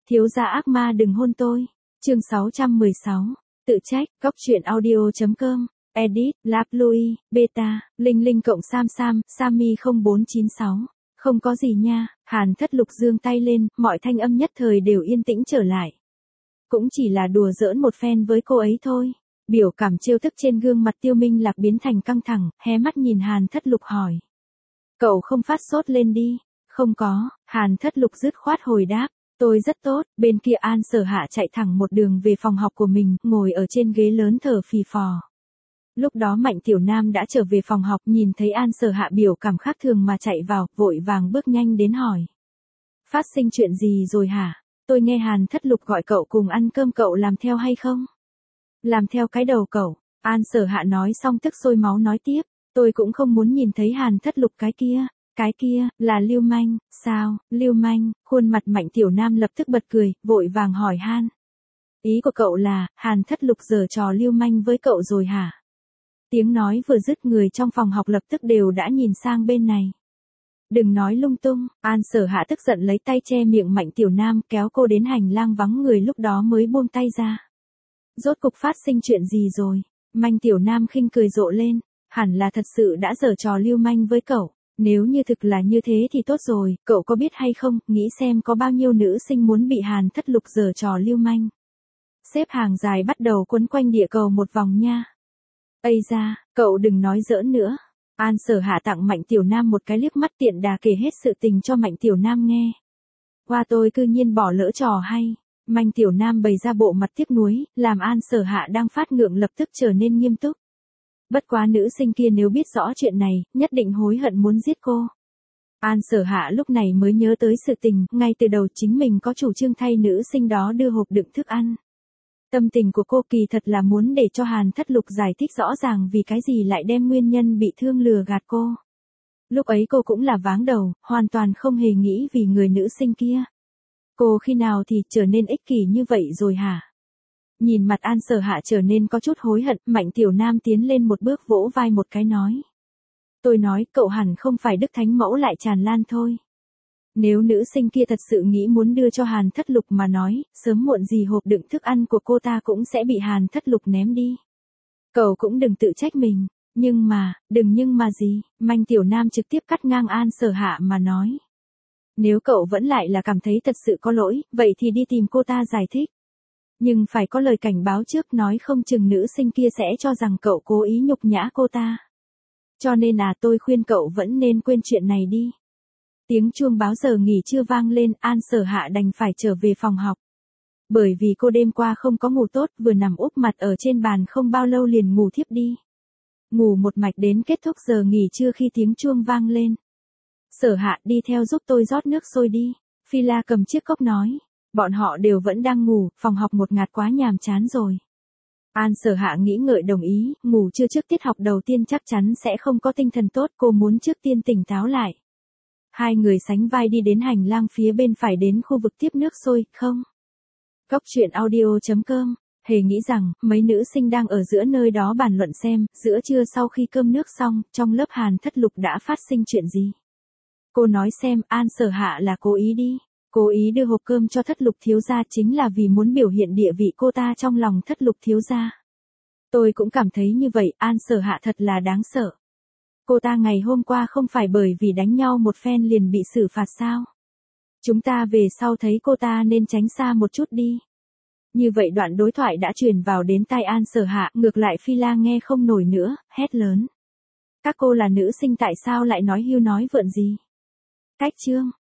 Thiếu gia ác ma đừng hôn tôi. Chương 616. Tự trách. Góc truyện audio.com. Edit. Lap Louis. Beta. Linh Linh cộng Sam Sammy 0496. Không có gì nha. Hàn Thất Lục giương tay lên, mọi thanh âm nhất thời đều yên tĩnh trở lại. Cũng chỉ là đùa giỡn một phen với cô ấy thôi. Biểu cảm trêu tức trên gương mặt Tiêu Minh Lạc biến thành căng thẳng, hé mắt nhìn Hàn Thất Lục hỏi. Cậu không phát sốt lên đi. Không có. Hàn Thất Lục dứt khoát hồi đáp. Tôi rất tốt. Bên kia An Sở Hạ chạy thẳng một đường về phòng học của mình, ngồi ở trên ghế lớn thở phì phò. Lúc đó Mạnh Tiểu Nam đã trở về phòng học, nhìn thấy An Sở Hạ biểu cảm khác thường mà chạy vào, vội vàng bước nhanh đến hỏi. Phát sinh chuyện gì rồi hả? Tôi nghe Hàn Thất Lục gọi cậu cùng ăn cơm, cậu làm theo hay không? Làm theo cái đầu cậu. An Sở Hạ nói xong tức sôi máu nói tiếp. Tôi cũng không muốn nhìn thấy Hàn Thất Lục cái kia. Cái kia, là lưu manh, sao, lưu manh? Khuôn mặt Mạnh Tiểu Nam lập tức bật cười, vội vàng hỏi Han. Ý của cậu là, Hàn Thất Lục giở trò lưu manh với cậu rồi hả? Tiếng nói vừa dứt, người trong phòng học lập tức đều đã nhìn sang bên này. Đừng nói lung tung. An Sở Hạ tức giận lấy tay che miệng Mạnh Tiểu Nam, kéo cô đến hành lang vắng người, lúc đó mới buông tay ra. Rốt cục phát sinh chuyện gì rồi? Mạnh Tiểu Nam khinh cười rộ lên. Hẳn là thật sự đã giở trò lưu manh với cậu. Nếu như thực là như thế thì tốt rồi, cậu có biết hay không, nghĩ xem có bao nhiêu nữ sinh muốn bị Hàn Thất Lục giở trò lưu manh. Xếp hàng dài bắt đầu quấn quanh địa cầu một vòng nha. Ây da, cậu đừng nói giỡn nữa. An Sở Hạ tặng Mạnh Tiểu Nam một cái liếc mắt, tiện đà kể hết sự tình cho Mạnh Tiểu Nam nghe. Qua tôi cư nhiên bỏ lỡ trò hay. Mạnh Tiểu Nam bày ra bộ mặt tiếc nuối, làm An Sở Hạ đang phát ngượng lập tức trở nên nghiêm túc. Bất quá nữ sinh kia nếu biết rõ chuyện này, nhất định hối hận muốn giết cô. An Sở Hạ lúc này mới nhớ tới sự tình, ngay từ đầu chính mình có chủ trương thay nữ sinh đó đưa hộp đựng thức ăn. Tâm tình của cô kỳ thật là muốn để cho Hàn Thất Lục giải thích rõ ràng vì cái gì lại đem nguyên nhân bị thương lừa gạt cô. Lúc ấy cô cũng là váng đầu, hoàn toàn không hề nghĩ vì người nữ sinh kia. Cô khi nào thì trở nên ích kỷ như vậy rồi hả? Nhìn mặt An Sở Hạ trở nên có chút hối hận, Mạnh Tiểu Nam tiến lên một bước vỗ vai một cái nói. Tôi nói cậu hẳn không phải Đức Thánh Mẫu lại tràn lan thôi. Nếu nữ sinh kia thật sự nghĩ muốn đưa cho Hàn Thất Lục mà nói, sớm muộn gì hộp đựng thức ăn của cô ta cũng sẽ bị Hàn Thất Lục ném đi. Cậu cũng đừng tự trách mình, nhưng mà gì, Mạnh Tiểu Nam trực tiếp cắt ngang An Sở Hạ mà nói. Nếu cậu vẫn lại là cảm thấy thật sự có lỗi, vậy thì đi tìm cô ta giải thích. Nhưng phải có lời cảnh báo trước, nói không chừng nữ sinh kia sẽ cho rằng cậu cố ý nhục nhã cô ta. Cho nên tôi khuyên cậu vẫn nên quên chuyện này đi. Tiếng chuông báo giờ nghỉ trưa vang lên, An Sở Hạ đành phải trở về phòng học. Bởi vì cô đêm qua không có ngủ tốt, vừa nằm úp mặt ở trên bàn không bao lâu liền ngủ thiếp đi. Ngủ một mạch đến kết thúc giờ nghỉ trưa khi tiếng chuông vang lên. Sở Hạ, đi theo giúp tôi rót nước sôi đi. Phi La cầm chiếc cốc nói. Bọn họ đều vẫn đang ngủ, phòng học một ngạt quá nhàm chán rồi. An Sở Hạ nghĩ ngợi đồng ý, ngủ trưa trước tiết học đầu tiên chắc chắn sẽ không có tinh thần tốt, cô muốn trước tiên tỉnh táo lại. Hai người sánh vai đi đến hành lang phía bên phải, đến khu vực tiếp nước sôi, không? Góc truyện audio.com. Hề nghĩ rằng, mấy nữ sinh đang ở giữa nơi đó bàn luận xem, giữa trưa sau khi cơm nước xong, trong lớp Hàn Thất Lục đã phát sinh chuyện gì. Cô nói xem, An Sở Hạ là cố ý đi. Cố ý đưa hộp cơm cho Thất Lục thiếu gia chính là vì muốn biểu hiện địa vị cô ta trong lòng Thất Lục thiếu gia. Tôi cũng cảm thấy như vậy, An Sở Hạ thật là đáng sợ. Cô ta ngày hôm qua không phải bởi vì đánh nhau một phen liền bị xử phạt sao? Chúng ta về sau thấy cô ta nên tránh xa một chút đi. Như vậy đoạn đối thoại đã truyền vào đến tai An Sở Hạ, ngược lại Phi La nghe không nổi nữa, hét lớn. Các cô là nữ sinh tại sao lại nói hưu nói vượn gì? Cách chương.